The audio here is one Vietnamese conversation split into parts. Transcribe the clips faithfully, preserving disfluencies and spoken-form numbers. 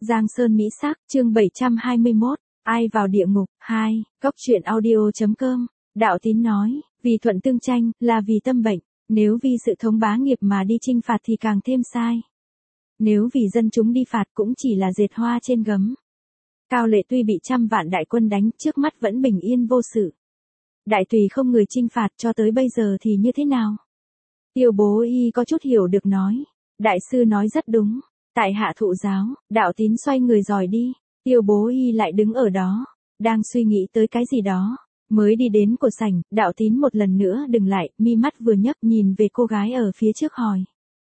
Giang Sơn Mỹ Sắc, chương bảy trăm hai mươi mốt, ai vào địa ngục, hai, cốc truyện audio chấm com, Đạo Tín nói, vì thuận tương tranh, là vì tâm bệnh, nếu vì sự thống bá nghiệp mà đi chinh phạt thì càng thêm sai. Nếu vì dân chúng đi phạt cũng chỉ là dệt hoa trên gấm. Cao Lệ tuy bị trăm vạn đại quân đánh, trước mắt vẫn bình yên vô sự. Đại tùy không người chinh phạt cho tới bây giờ thì như thế nào? Tiêu Bố Y có chút hiểu được nói, đại sư nói rất đúng. Tại hạ thụ giáo, Đạo Tín xoay người dòi đi, Tiêu Bố Y lại đứng ở đó, đang suy nghĩ tới cái gì đó, mới đi đến cổ sảnh, Đạo Tín một lần nữa dừng lại, mi mắt vừa nhấc nhìn về cô gái ở phía trước hỏi.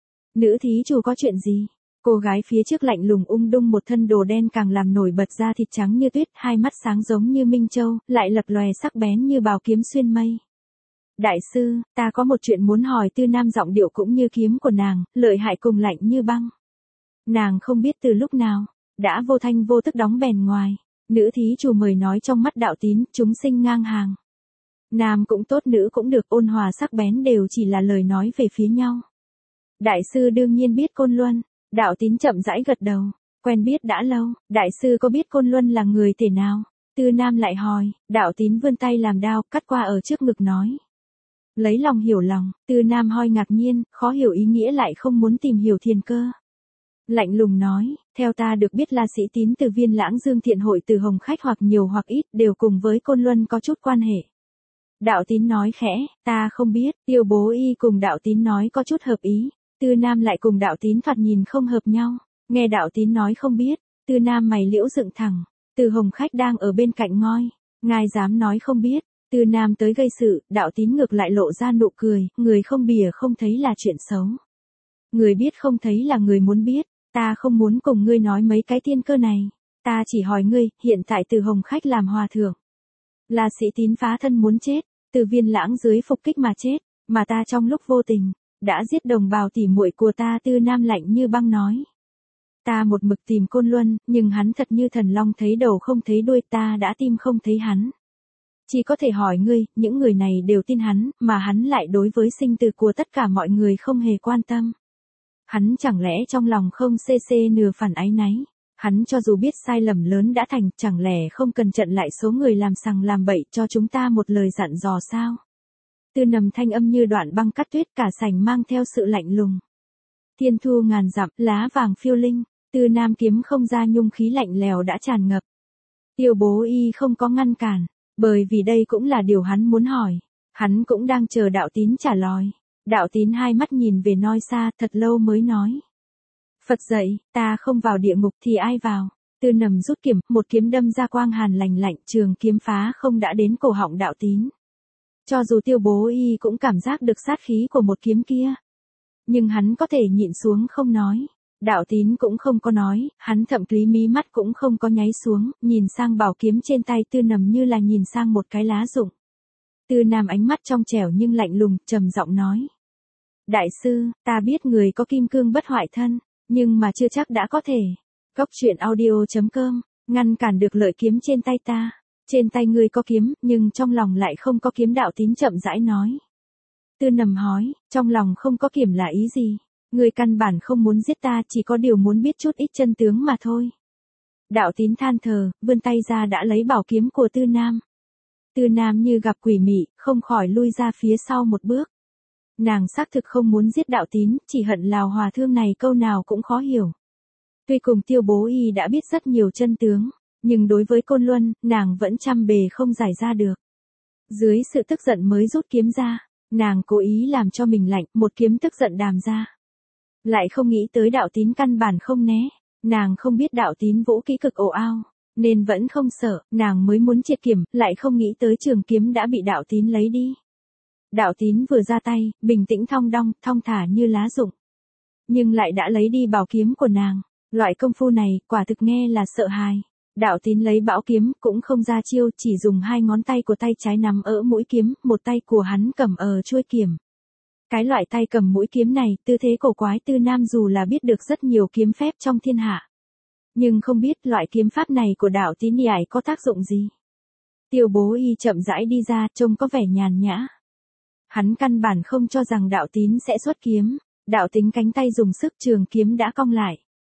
Nữ thí chủ có chuyện gì? Cô gái phía trước lạnh lùng ung dung, một thân đồ đen càng làm nổi bật da thịt trắng như tuyết, hai mắt sáng giống như minh châu, lại lập lòe sắc bén như bào kiếm xuyên mây. Đại sư, ta có một chuyện muốn hỏi. Tư Nam giọng điệu cũng như kiếm của nàng, lợi hại cùng lạnh như băng. Nàng không biết từ lúc nào, đã vô thanh vô tức đóng bèn ngoài. Nữ thí chủ mời nói, trong mắt Đạo Tín, chúng sinh ngang hàng. Nam cũng tốt, nữ cũng được, ôn hòa sắc bén đều chỉ là lời nói về phía nhau. Đại sư đương nhiên biết Côn Luân. Đạo Tín chậm rãi gật đầu, quen biết đã lâu, đại sư có biết Côn Luân là người thể nào? Tư Nam lại hỏi, Đạo Tín vươn tay làm đao, cắt qua ở trước ngực nói. Lấy lòng hiểu lòng, Tư Nam hơi ngạc nhiên, khó hiểu ý nghĩa lại không muốn tìm hiểu thiên cơ. Lạnh lùng nói, theo ta được biết là sĩ tín từ Viên Lãng Dương Thiện hội, từ Hồng Khách hoặc nhiều hoặc ít đều cùng với Côn Luân có chút quan hệ. Đạo Tín nói khẽ, ta không biết. Tiêu Bố Y cùng Đạo Tín nói có chút hợp ý. Tư Nam lại cùng Đạo Tín thoạt nhìn không hợp nhau. Nghe Đạo Tín nói không biết, Tư Nam mày liễu dựng thẳng. Từ Hồng Khách đang ở bên cạnh ngoi, ngài dám nói không biết? Tư Nam tới gây sự, Đạo Tín ngược lại lộ ra nụ cười, người không bìa không thấy là chuyện xấu. Người biết không thấy là người muốn biết, ta không muốn cùng ngươi nói mấy cái thiên cơ này. Ta chỉ hỏi ngươi, hiện tại Từ Hồng Khách làm hòa thượng, là sĩ tín phá thân muốn chết, từ Viên Lãng dưới phục kích mà chết, mà ta trong lúc vô tình đã giết đồng bào tỉ muội của ta. Tư Nam lạnh như băng nói. Ta một mực tìm Côn Luân, nhưng hắn thật như thần long thấy đầu không thấy đuôi, ta đã tìm không thấy hắn. Chỉ có thể hỏi ngươi, những người này đều tin hắn, mà hắn lại đối với sinh tử của tất cả mọi người không hề quan tâm. Hắn chẳng lẽ trong lòng không xê xê nửa phản áy náy? Hắn cho dù biết sai lầm lớn đã thành, chẳng lẽ không cần trận lại số người làm sằng làm bậy cho chúng ta một lời dặn dò sao? Tư Nầm thanh âm như đoạn băng cắt tuyết, cả sảnh mang theo sự lạnh lùng. Thiên thu ngàn dặm, lá vàng phiêu linh, Tư Nam kiếm không ra, nhung khí lạnh lèo đã tràn ngập. Tiêu Bố Y không có ngăn cản, bởi vì đây cũng là điều hắn muốn hỏi. Hắn cũng đang chờ Đạo Tín trả lời. Đạo Tín hai mắt nhìn về nơi xa, thật lâu mới nói. Phật dạy, ta không vào địa ngục thì ai vào? Tư Nầm rút kiếm, một kiếm đâm ra, quang hàn lành lạnh, trường kiếm phá không đã đến cổ họng Đạo Tín. Cho dù Tiêu Bố Y cũng cảm giác được sát khí của một kiếm kia, nhưng hắn có thể nhịn xuống không nói. Đạo Tín cũng không có nói, hắn thậm chí mí mắt cũng không có nháy xuống, nhìn sang bảo kiếm trên tay Tư Nầm như là nhìn sang một cái lá rụng. Tư Nam ánh mắt trong trẻo nhưng lạnh lùng, trầm giọng nói. Đại sư, ta biết người có kim cương bất hoại thân, nhưng mà chưa chắc đã có thể. Cốc truyện audio chấm com, ngăn cản được lợi kiếm trên tay ta. Trên tay ngươi có kiếm, nhưng trong lòng lại không có kiếm. Đạo Tín chậm rãi nói. Tư Nầm hỏi, trong lòng không có kiếm là ý gì? Ngươi căn bản không muốn giết ta, chỉ có điều muốn biết chút ít chân tướng mà thôi. Đạo Tín than thở, vươn tay ra đã lấy bảo kiếm của Tư Nam. Tư Nam như gặp quỷ mị, không khỏi lui ra phía sau một bước. Nàng xác thực không muốn giết Đạo Tín, chỉ hận Lào hòa thương này câu nào cũng khó hiểu. Tuy cùng Tiêu Bố Y đã biết rất nhiều chân tướng, nhưng đối với Côn Luân, nàng vẫn trăm bề không giải ra được. Dưới sự tức giận mới rút kiếm ra, nàng cố ý làm cho mình lạnh, một kiếm tức giận đàm ra. Lại không nghĩ tới Đạo Tín căn bản không né, nàng không biết Đạo Tín vũ kỹ cực ồ ao, nên vẫn không sợ, nàng mới muốn triệt kiếm, lại không nghĩ tới trường kiếm đã bị Đạo Tín lấy đi. Đạo Tín vừa ra tay, bình tĩnh thong dong, thong thả như lá rụng, nhưng lại đã lấy đi bảo kiếm của nàng. Loại công phu này, quả thực nghe là sợ hãi. Đạo Tín lấy bảo kiếm, cũng không ra chiêu, chỉ dùng hai ngón tay của tay trái nắm ở mũi kiếm, một tay của hắn cầm ở chuôi kiếm. Cái loại tay cầm mũi kiếm này, tư thế cổ quái. Tư Nam dù là biết được rất nhiều kiếm phép trong thiên hạ, nhưng không biết loại kiếm pháp này của Đạo Tín nhảy có tác dụng gì. Tiêu Bố Y chậm rãi đi ra, trông có vẻ nhàn nhã. Hắn căn bản không cho rằng Đạo Tín sẽ xuất kiếm. Đạo Tín cánh tay dùng sức, trường kiếm đã cong lại.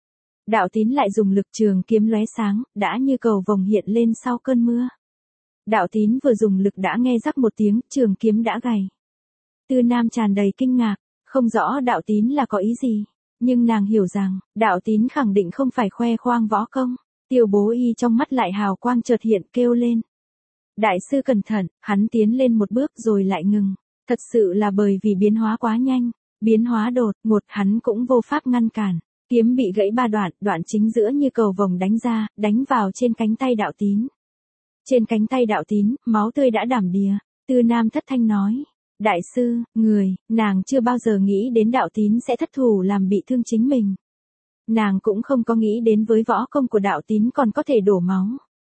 Đạo Tín lại dùng lực trường kiếm lóe sáng, đã như cầu vồng hiện lên sau cơn mưa. Đạo Tín vừa dùng lực đã nghe rắc một tiếng, trường kiếm đã gầy. Tư Nam tràn đầy kinh ngạc, không rõ Đạo Tín là có ý gì, nhưng nàng hiểu rằng, Đạo Tín khẳng định không phải khoe khoang võ công. Tiêu Bố Y trong mắt lại hào quang chợt hiện, kêu lên. Đại sư cẩn thận, hắn tiến lên một bước rồi lại ngừng. Thật sự là bởi vì biến hóa quá nhanh, biến hóa đột ngột, hắn cũng vô pháp ngăn cản. Kiếm bị gãy ba đoạn, đoạn chính giữa như cầu vồng đánh ra, đánh vào trên cánh tay Đạo Tín. Trên cánh tay Đạo Tín, máu tươi đã đảm đìa. Tư Nam thất thanh nói. Đại sư, người, nàng chưa bao giờ nghĩ đến Đạo Tín sẽ thất thủ làm bị thương chính mình. Nàng cũng không có nghĩ đến với võ công của Đạo Tín còn có thể đổ máu.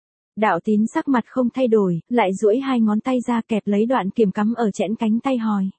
Đạo Tín sắc mặt không thay đổi, lại duỗi hai ngón tay ra kẹp lấy đoạn kiếm cắm ở chẽn cánh tay hỏi.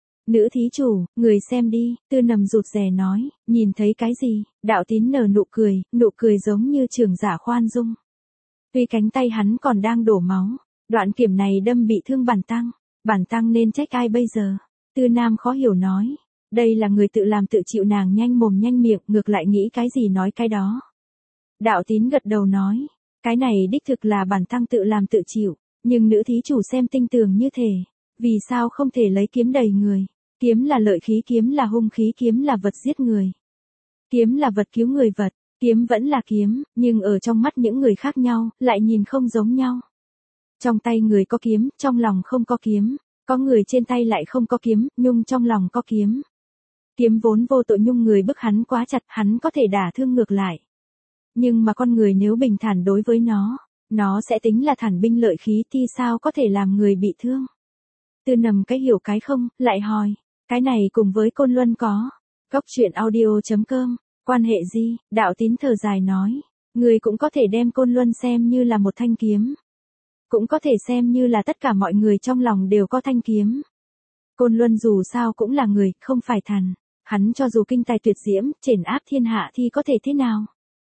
Nữ thí chủ, người xem đi, Tư Nầm rụt rè nói, nhìn thấy cái gì? Đạo Tín nở nụ cười, nụ cười giống như trưởng giả khoan dung. Tuy cánh tay hắn còn đang đổ máu, đoạn kiếm này đâm bị thương bản tăng, bản tăng nên trách ai bây giờ? Tư Nam khó hiểu nói, đây là người tự làm tự chịu, nàng nhanh mồm nhanh miệng, ngược lại nghĩ cái gì nói cái đó. Đạo Tín gật đầu nói, cái này đích thực là bản tăng tự làm tự chịu, nhưng nữ thí chủ xem tinh tường như thế, vì sao không thể lấy kiếm đầy người? Kiếm là lợi khí, kiếm là hung khí, kiếm là vật giết người. Kiếm là vật cứu người vật, kiếm vẫn là kiếm, nhưng ở trong mắt những người khác nhau, lại nhìn không giống nhau. Trong tay người có kiếm, trong lòng không có kiếm, có người trên tay lại không có kiếm, nhưng trong lòng có kiếm. Kiếm vốn vô tội nhưng người bức hắn quá chặt, hắn có thể đả thương ngược lại. Nhưng mà con người nếu bình thản đối với nó, nó sẽ tính là thản binh lợi khí thì sao có thể làm người bị thương. Tư Nầm cái hiểu cái không, lại hỏi, cái này cùng với Côn Luân có. Góc truyện audio chấm com, quan hệ gì? Đạo Tín thở dài nói, người cũng có thể đem Côn Luân xem như là một thanh kiếm. Cũng có thể xem như là tất cả mọi người trong lòng đều có thanh kiếm. Côn Luân dù sao cũng là người, không phải thần. Hắn cho dù kinh tài tuyệt diễm, trển áp thiên hạ thì có thể thế nào?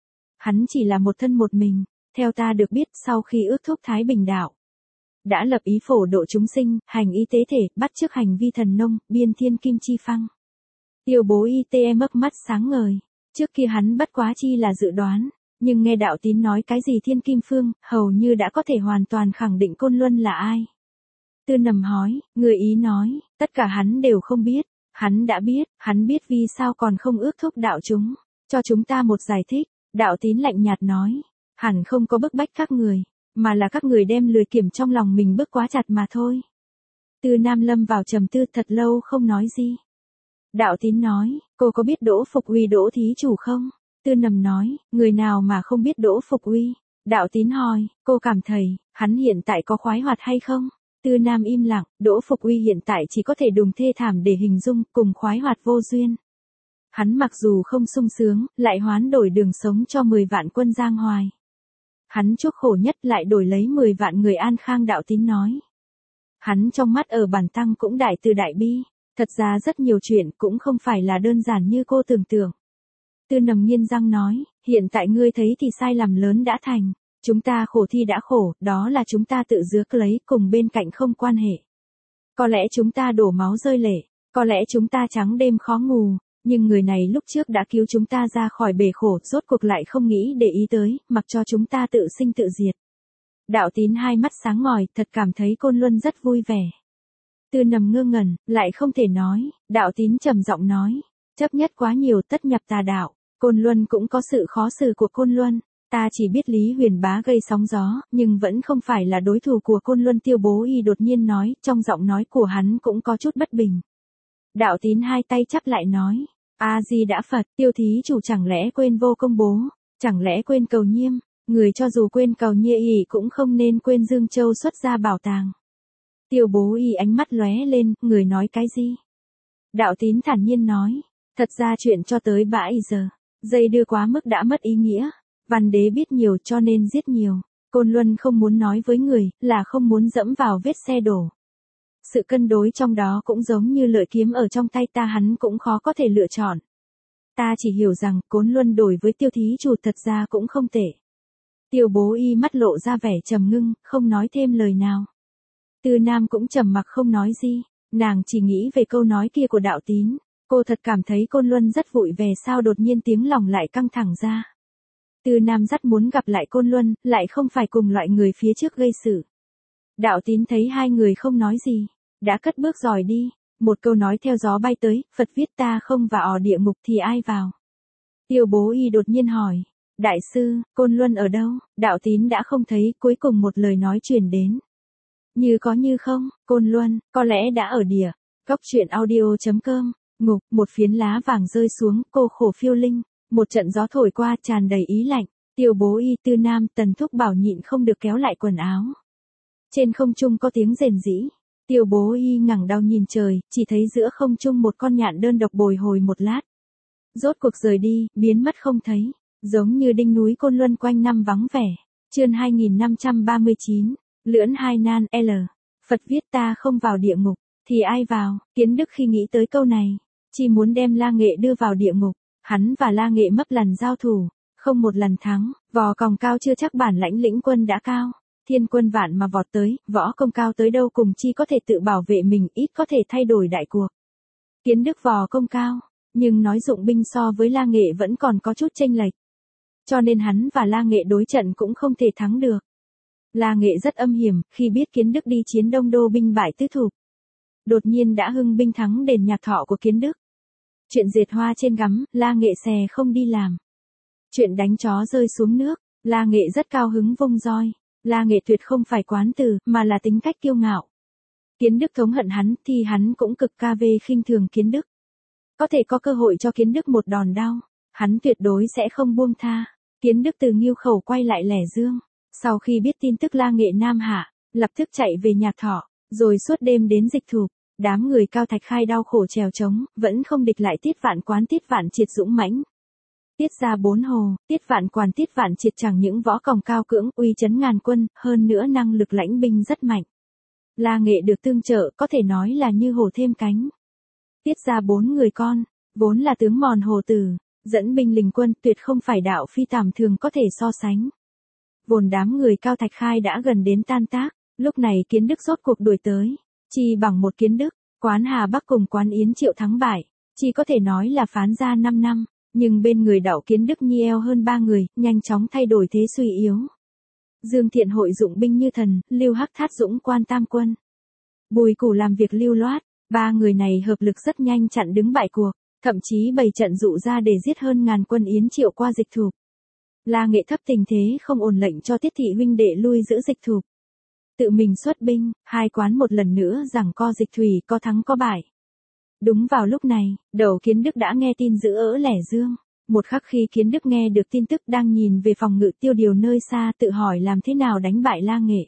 Hắn chỉ là một thân một mình, theo ta được biết sau khi ước thúc Thái Bình đạo. Đã lập ý phổ độ chúng sinh, hành y tế thể, bắt chước hành vi thần nông, biên thiên kim chi phăng. Tiêu Bố Y tê mấp mắt sáng ngời, trước kia hắn bất quá chi là dự đoán, nhưng nghe Đạo Tín nói cái gì thiên kim phương, hầu như đã có thể hoàn toàn khẳng định Côn Luân là ai. Tư Nầm hỏi, người ý nói, tất cả hắn đều không biết, hắn đã biết, hắn biết vì sao còn không ước thúc đạo chúng, cho chúng ta một giải thích. Đạo Tín lạnh nhạt nói, hẳn không có bức bách các người, mà là các người đem lười kiểm trong lòng mình bức quá chặt mà thôi. Tư Nam lâm vào trầm tư thật lâu không nói gì. Đạo Tín nói, cô có biết Đỗ Phục Uy Đỗ thí chủ không? Tư Nầm nói, người nào mà không biết Đỗ Phục Uy? Đạo Tín hỏi, cô cảm thấy, hắn hiện tại có khoái hoạt hay không? Tư Nam im lặng, Đỗ Phục Uy hiện tại chỉ có thể dùng thê thảm để hình dung, cùng khoái hoạt vô duyên. Hắn mặc dù không sung sướng, lại hoán đổi đường sống cho mười vạn quân giang hoài. Hắn chuốc khổ nhất lại đổi lấy mười vạn người an khang. Đạo Tín nói. Hắn trong mắt ở bản tăng cũng đại từ đại bi, thật ra rất nhiều chuyện cũng không phải là đơn giản như cô tưởng tượng. Tư Nầm nghiến răng nói, hiện tại ngươi thấy thì sai lầm lớn đã thành, chúng ta khổ thì đã khổ, đó là chúng ta tự rước lấy, cùng bên cạnh không quan hệ. Có lẽ chúng ta đổ máu rơi lệ, có lẽ chúng ta trắng đêm khó ngủ. Nhưng người này lúc trước đã cứu chúng ta ra khỏi bể khổ, rốt cuộc lại không nghĩ để ý tới, mặc cho chúng ta tự sinh tự diệt. Đạo Tín hai mắt sáng ngời, thật cảm thấy Côn Luân rất vui vẻ. Tư Nầm ngơ ngẩn, lại không thể nói, Đạo Tín trầm giọng nói, chấp nhất quá nhiều tất nhập tà đạo, Côn Luân cũng có sự khó xử của Côn Luân, ta chỉ biết Lý Huyền Bá gây sóng gió, nhưng vẫn không phải là đối thủ của Côn Luân. Tiêu Bố Y đột nhiên nói, trong giọng nói của hắn cũng có chút bất bình. Đạo Tín hai tay chắp lại nói, A-di-đà Phật, Tiêu thí chủ chẳng lẽ quên vô công bố, chẳng lẽ quên cầu nhiêm, người cho dù quên cầu nhiê ỉ cũng không nên quên Dương Châu xuất ra bảo tàng. Tiêu Bố Y ánh mắt lóe lên, người nói cái gì? Đạo Tín thản nhiên nói, thật ra chuyện cho tới bãi giờ, dây đưa quá mức đã mất ý nghĩa, Văn Đế biết nhiều cho nên giết nhiều, Côn Luân không muốn nói với người, là không muốn dẫm vào vết xe đổ. Sự cân đối trong đó cũng giống như lợi kiếm ở trong tay ta, hắn cũng khó có thể lựa chọn. Ta chỉ hiểu rằng, Côn Luân đổi với Tiêu thí chủ thật ra cũng không tệ. Tiêu Bố Y mắt lộ ra vẻ trầm ngưng, không nói thêm lời nào. Tư Nam cũng trầm mặc không nói gì, nàng chỉ nghĩ về câu nói kia của Đạo Tín. Cô thật cảm thấy Côn Luân rất vội, về sao đột nhiên tiếng lòng lại căng thẳng ra. Tư Nam dắt muốn gặp lại Côn Luân, lại không phải cùng loại người phía trước gây sự. Đạo Tín thấy hai người không nói gì, đã cất bước rời đi, một câu nói theo gió bay tới, Phật viết ta không vào địa ngục thì ai vào. Tiêu Bố Y đột nhiên hỏi, đại sư, Côn Luân ở đâu? Đạo Tín đã không thấy, cuối cùng một lời nói truyền đến. Như có như không, Côn Luân, có lẽ đã ở địa. Cóc truyện audio chấm com, ngục, một phiến lá vàng rơi xuống, cô khổ phiêu linh, một trận gió thổi qua tràn đầy ý lạnh, Tiêu Bố Y, Tư Nam, Tần Thúc Bảo nhịn không được kéo lại quần áo. Trên không trung có tiếng rền rĩ, Tiêu Bố Y ngẩng đầu nhìn trời, chỉ thấy giữa không trung một con nhạn đơn độc bồi hồi một lát. Rốt cuộc rời đi, biến mất không thấy, giống như đinh núi Côn Luân quanh năm vắng vẻ. Chương hai nghìn năm trăm ba mươi chín, Lưỡng hai nan L. Phật viết ta không vào địa ngục, thì ai vào? Kiến Đức khi nghĩ tới câu này, chỉ muốn đem La Nghệ đưa vào địa ngục. Hắn và La Nghệ mấp lần giao thủ, không một lần thắng, vò còng cao chưa chắc bản lãnh lĩnh quân đã cao. Thiên quân vạn mà vọt tới, võ công cao tới đâu cùng chi có thể tự bảo vệ mình, ít có thể thay đổi đại cuộc. Kiến Đức vò công cao, nhưng nói dụng binh so với La Nghệ vẫn còn có chút chênh lệch. Cho nên hắn và La Nghệ đối trận cũng không thể thắng được. La Nghệ rất âm hiểm, khi biết Kiến Đức đi chiến Đông Đô binh bại tứ thục, đột nhiên đã hưng binh thắng đền Nhạc Thọ của Kiến Đức. Chuyện dệt hoa trên gắm, La Nghệ xè không đi làm. Chuyện đánh chó rơi xuống nước, La Nghệ rất cao hứng vung roi. La Nghệ tuyệt không phải quán từ, mà là tính cách kiêu ngạo. Kiến Đức thống hận hắn, thì hắn cũng cực ca về khinh thường Kiến Đức. Có thể có cơ hội cho Kiến Đức một đòn đau, hắn tuyệt đối sẽ không buông tha. Kiến Đức từ Ngưu Khẩu quay lại Lẻ Dương, sau khi biết tin tức La Nghệ nam hạ, lập tức chạy về Nhạc Thọ, rồi suốt đêm đến Dịch Thục. Đám người Cao Thạch Khai đau khổ trèo trống, vẫn không địch lại Tiết Vạn Quán Tiết Vạn Triệt dũng mãnh. Tiết ra bốn hồ, Tiết Vạn Quán Tiết Vạn Triệt chẳng những võ còng cao cưỡng, uy chấn ngàn quân, hơn nữa năng lực lãnh binh rất mạnh. La Nghệ được tương trợ, có thể nói là như hổ thêm cánh. Tiết ra bốn người con, vốn là tướng mòn hồ tử, dẫn binh lình quân, tuyệt không phải đạo phi tầm thường có thể so sánh. Vồn đám người Cao Thạch Khai đã gần đến tan tác, lúc này Kiến Đức rốt cuộc đuổi tới. Chỉ bằng một Kiến Đức, Quán Hà Bắc cùng Quán Yến Triệu thắng bại, chỉ có thể nói là phán ra năm năm, nhưng bên người Đậu Kiến Đức nhi eo hơn ba người, nhanh chóng thay đổi thế suy yếu. Dương Thiện hội dụng binh như thần, Lưu Hắc Thát dũng quan tam quân. Bùi Củ làm việc lưu loát, ba người này hợp lực rất nhanh chặn đứng bại cuộc, thậm chí bày trận dụ ra để giết hơn ngàn quân Yến Triệu qua Dịch Thục. La Nghệ thấp tình thế không ổn lệnh cho Tiết thị huynh đệ lui giữ Dịch Thục. Tự mình xuất binh, hai quán một lần nữa giằng co Dịch Thủy, có thắng có bại. Đúng vào lúc này, Đậu Kiến Đức đã nghe tin giữ ở Lẻ Dương. Một khắc khi Kiến Đức nghe được tin tức đang nhìn về phòng ngự Tiêu Điều nơi xa, tự hỏi làm thế nào đánh bại La Nghệ.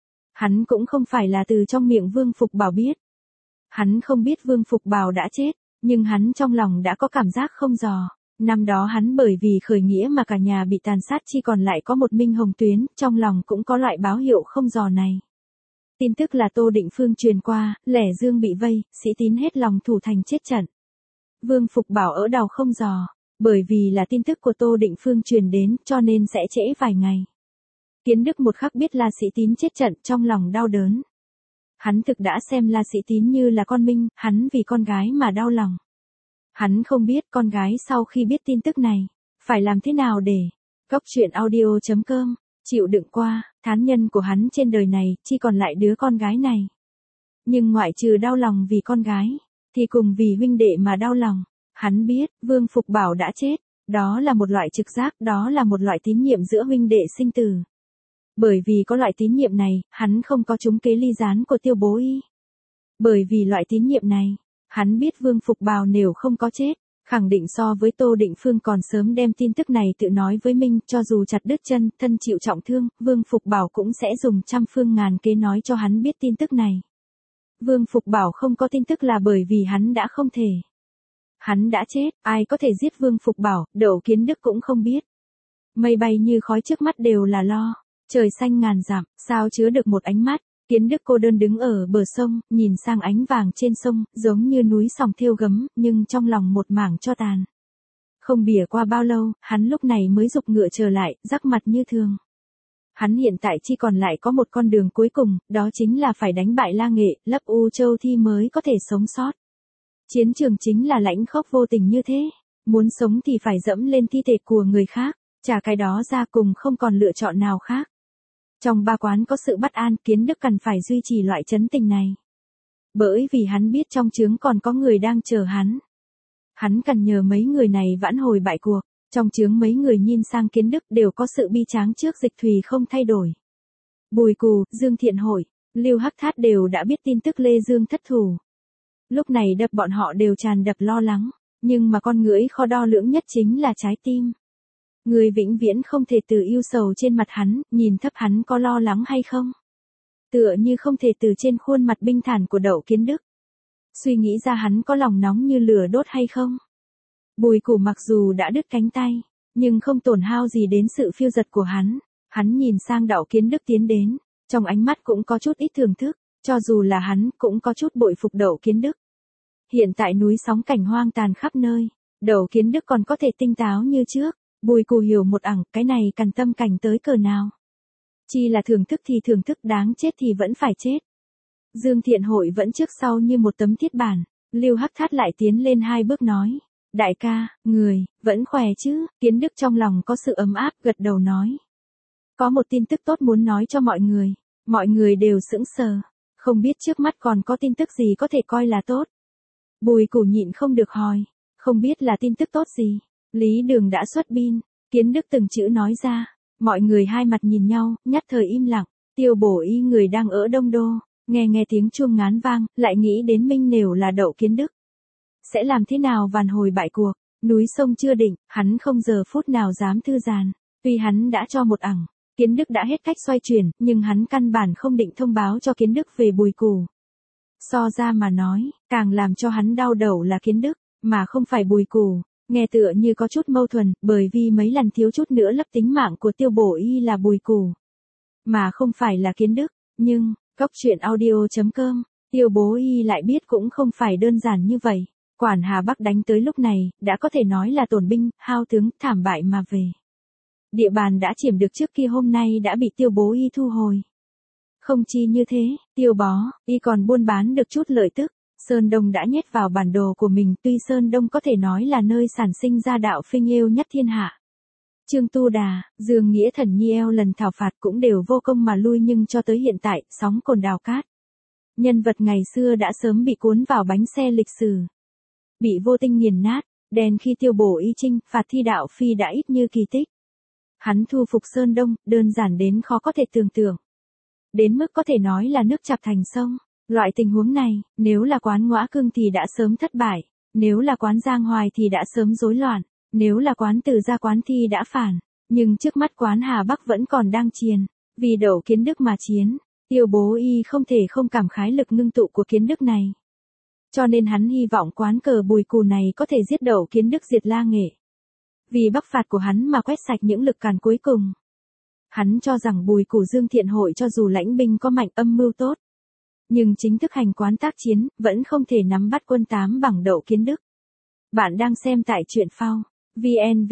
Hắn cũng không phải là từ trong miệng Vương Phục Bảo biết. Hắn không biết Vương Phục Bảo đã chết, nhưng hắn trong lòng đã có cảm giác không dò. Năm đó hắn bởi vì khởi nghĩa mà cả nhà bị tàn sát, chỉ còn lại có một Minh Hồng Tuyến, trong lòng cũng có loại báo hiệu không dò này. Tin tức là Tô Định Phương truyền qua, Lẻ Dương bị vây, Sĩ Tín hết lòng thủ thành chết trận. Vương Phục Bảo ở đầu không dò, bởi vì là tin tức của Tô Định Phương truyền đến, cho nên sẽ trễ vài ngày. Kiến Đức một khắc biết là Sĩ Tín chết trận, trong lòng đau đớn. Hắn thực đã xem là Sĩ Tín như là con minh, hắn vì con gái mà đau lòng. Hắn không biết con gái sau khi biết tin tức này, phải làm thế nào để. Cóc truyện audio chấm com, chịu đựng qua, thán nhân của hắn trên đời này, chỉ còn lại đứa con gái này. Nhưng ngoại trừ đau lòng vì con gái, thì cùng vì huynh đệ mà đau lòng. Hắn biết, Vương Phục Bảo đã chết, đó là một loại trực giác, đó là một loại tín nhiệm giữa huynh đệ sinh tử. Bởi vì có loại tín nhiệm này, hắn không có trúng kế ly gián của Tiêu Bố Y. Bởi vì loại tín nhiệm này, hắn biết Vương Phục Bảo nếu không có chết, khẳng định so với Tô Định Phương còn sớm đem tin tức này tự nói với Minh, cho dù chặt đứt chân, thân chịu trọng thương, Vương Phục Bảo cũng sẽ dùng trăm phương ngàn kế nói cho hắn biết tin tức này. Vương Phục Bảo không có tin tức là bởi vì hắn đã không thể. Hắn đã chết, ai có thể giết Vương Phục Bảo, Đậu Kiến Đức cũng không biết. Mây bay như khói trước mắt đều là lo, trời xanh ngàn dặm, sao chứa được một ánh mắt. Kiến Đức cô đơn đứng ở bờ sông, nhìn sang ánh vàng trên sông, giống như núi sòng thêu gấm, nhưng trong lòng một mảng cho tàn. Không bỉa qua bao lâu, hắn lúc này mới giục ngựa trở lại, rắc mặt như thường. Hắn hiện tại chỉ còn lại có một con đường cuối cùng, đó chính là phải đánh bại La Nghệ, lấp U Châu Thi mới có thể sống sót. Chiến trường chính là lãnh khốc vô tình như thế, muốn sống thì phải dẫm lên thi thể của người khác, Trả cái đó ra cùng không còn lựa chọn nào khác. Trong ba quán có sự bất an, Kiến Đức cần phải duy trì loại trấn tình này. Bởi vì hắn biết trong trướng còn có người đang chờ hắn. Hắn cần nhờ mấy người này vãn hồi bại cuộc. Trong trướng mấy người nhìn sang Kiến Đức đều có sự bi tráng trước Dịch Thùy không thay đổi. Bùi Cù, Dương Thiện Hội, Lưu Hắc Thát đều đã biết tin tức Lê Dương thất thủ. Lúc này đập bọn họ đều tràn đập lo lắng, nhưng mà con ngưỡi khó đo lường nhất chính là trái tim. Người vĩnh viễn không thể từ yêu sầu trên mặt hắn, nhìn thấp hắn có lo lắng hay không. Tựa như không thể từ trên khuôn mặt bình thản của Đậu Kiến Đức. Suy nghĩ ra hắn có lòng nóng như lửa đốt hay không. Bùi Cù mặc dù đã đứt cánh tay, nhưng không tổn hao gì đến sự phiêu dật của hắn. Hắn nhìn sang Đậu Kiến Đức tiến đến, trong ánh mắt cũng có chút ít thưởng thức, cho dù là hắn cũng có chút bội phục Đậu Kiến Đức. Hiện tại núi sóng cảnh hoang tàn khắp nơi, Đậu Kiến Đức còn có thể tinh táo như trước. Bùi Cù hiểu một ẳng, cái này cần tâm cảnh tới cỡ nào. Chi là thưởng thức thì thưởng thức, đáng chết thì vẫn phải chết. Dương Thiện Hội vẫn trước sau như một tấm thiết bản. Lưu Hắc Thát lại tiến lên hai bước nói. Đại ca, người, vẫn khỏe chứ? Kiến Đức trong lòng có sự ấm áp, gật đầu nói. Có một tin tức tốt muốn nói cho mọi người. Mọi người đều sững sờ. Không biết trước mắt còn có tin tức gì có thể coi là tốt. Bùi Cù nhịn không được hỏi. Không biết là tin tức tốt gì. Lý Đường đã xuất binh. Kiến Đức từng chữ nói ra. Mọi người hai mặt nhìn nhau, nhất thời im lặng. Tiêu Bổ Y người đang ở Đông Đô. Nghe nghe tiếng chuông ngán vang, lại nghĩ đến Minh Nểu là Đậu Kiến Đức. Sẽ làm thế nào vàn hồi bại cuộc. Núi sông chưa định, hắn không giờ phút nào dám thư giãn. Tuy hắn đã cho một ẳng, Kiến Đức đã hết cách xoay chuyển, nhưng hắn căn bản không định thông báo cho Kiến Đức về Bùi Cù. So ra mà nói, càng làm cho hắn đau đầu là Kiến Đức, mà không phải Bùi Cù. Nghe tựa như có chút mâu thuẫn, bởi vì mấy lần thiếu chút nữa lấp tính mạng của Tiêu Bổ Y là Bùi Cù, mà không phải là Kiến Đức. Nhưng, Cốc Truyện Audio chấm com, Tiêu Bố Y lại biết cũng không phải đơn giản như vậy. Quản Hà Bắc đánh tới lúc này, đã có thể nói là tổn binh, hao tướng, thảm bại mà về. Địa bàn đã chiếm được trước kia hôm nay đã bị Tiêu Bố Y thu hồi. Không chi như thế, Tiêu Bó Y còn buôn bán được chút lợi tức. Sơn Đông đã nhét vào bản đồ của mình, tuy Sơn Đông có thể nói là nơi sản sinh ra đạo phinh yêu nhất thiên hạ. Trương Tu Đà, Dương Nghĩa Thần Nhi eo lần thảo phạt cũng đều vô công mà lui, nhưng cho tới hiện tại, sóng cồn đào cát. Nhân vật ngày xưa đã sớm bị cuốn vào bánh xe lịch sử. Bị vô tình nghiền nát, đèn khi Tiêu Bổ Y chinh phạt thi đạo phi đã ít như kỳ tích. Hắn thu phục Sơn Đông, đơn giản đến khó có thể tưởng tượng. Đến mức có thể nói là nước chập thành sông. Loại tình huống này, nếu là quán Ngõa Cương thì đã sớm thất bại, nếu là quán Giang Hoài thì đã sớm rối loạn, nếu là quán Từ Gia quán thì đã phản, nhưng trước mắt quán Hà Bắc vẫn còn đang chiến, vì Đậu Kiến Đức mà chiến. Tiêu Bố Y không thể không cảm khái lực ngưng tụ của Kiến Đức này. Cho nên hắn hy vọng quán cờ Bùi Cù này có thể giết Đậu Kiến Đức diệt La Nghệ. Vì bắc phạt của hắn mà quét sạch những lực càn cuối cùng. Hắn cho rằng Bùi Cù Dương Thiện Hội cho dù lãnh binh có mạnh âm mưu tốt, nhưng chính thức hành quán tác chiến, vẫn không thể nắm bắt quân tám bằng Đậu Kiến Đức. Bạn đang xem tại truyện phao, vn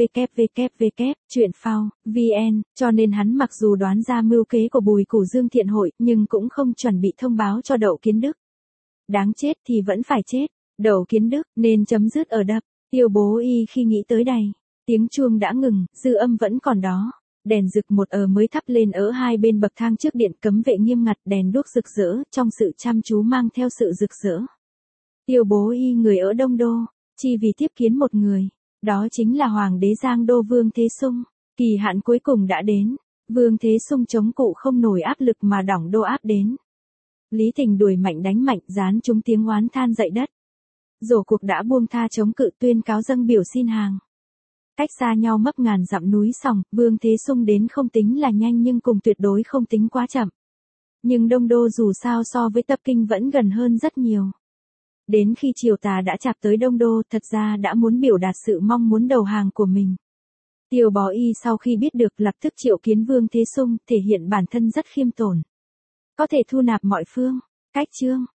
www, truyện phao, vn, cho nên hắn mặc dù đoán ra mưu kế của Bùi Cù Dương Thiện Hội, nhưng cũng không chuẩn bị thông báo cho Đậu Kiến Đức. Đáng chết thì vẫn phải chết, Đậu Kiến Đức, nên chấm dứt ở đập. Tiêu Bố Y khi nghĩ tới đây, tiếng chuông đã ngừng, dư âm vẫn còn đó. Đèn rực một ở mới thắp lên ở hai bên bậc thang trước điện, cấm vệ nghiêm ngặt, đèn đuốc rực rỡ, trong sự chăm chú mang theo sự rực rỡ. Tiêu Bố Y người ở Đông Đô, chỉ vì tiếp kiến một người, đó chính là Hoàng đế Giang Đô Vương Thế Sung. Kỳ hạn cuối cùng đã đến, Vương Thế Sung chống cự không nổi áp lực mà đỏng đô áp đến. Lý Tình đuổi mạnh đánh mạnh, dán trúng tiếng oán than dậy đất. Rổ cuộc đã buông tha chống cự, tuyên cáo dâng biểu xin hàng. Cách xa nhau mấp ngàn dặm núi sòng, Vương Thế Sung đến không tính là nhanh nhưng cùng tuyệt đối không tính quá chậm. Nhưng Đông Đô dù sao so với Tập Kinh vẫn gần hơn rất nhiều. Đến khi triều tà đã chạp tới Đông Đô, thật ra đã muốn biểu đạt sự mong muốn đầu hàng của mình. Tiêu Bó Y sau khi biết được lập tức triệu kiến Vương Thế Sung, thể hiện bản thân rất khiêm tốn. Có thể thu nạp mọi phương. Cách chương,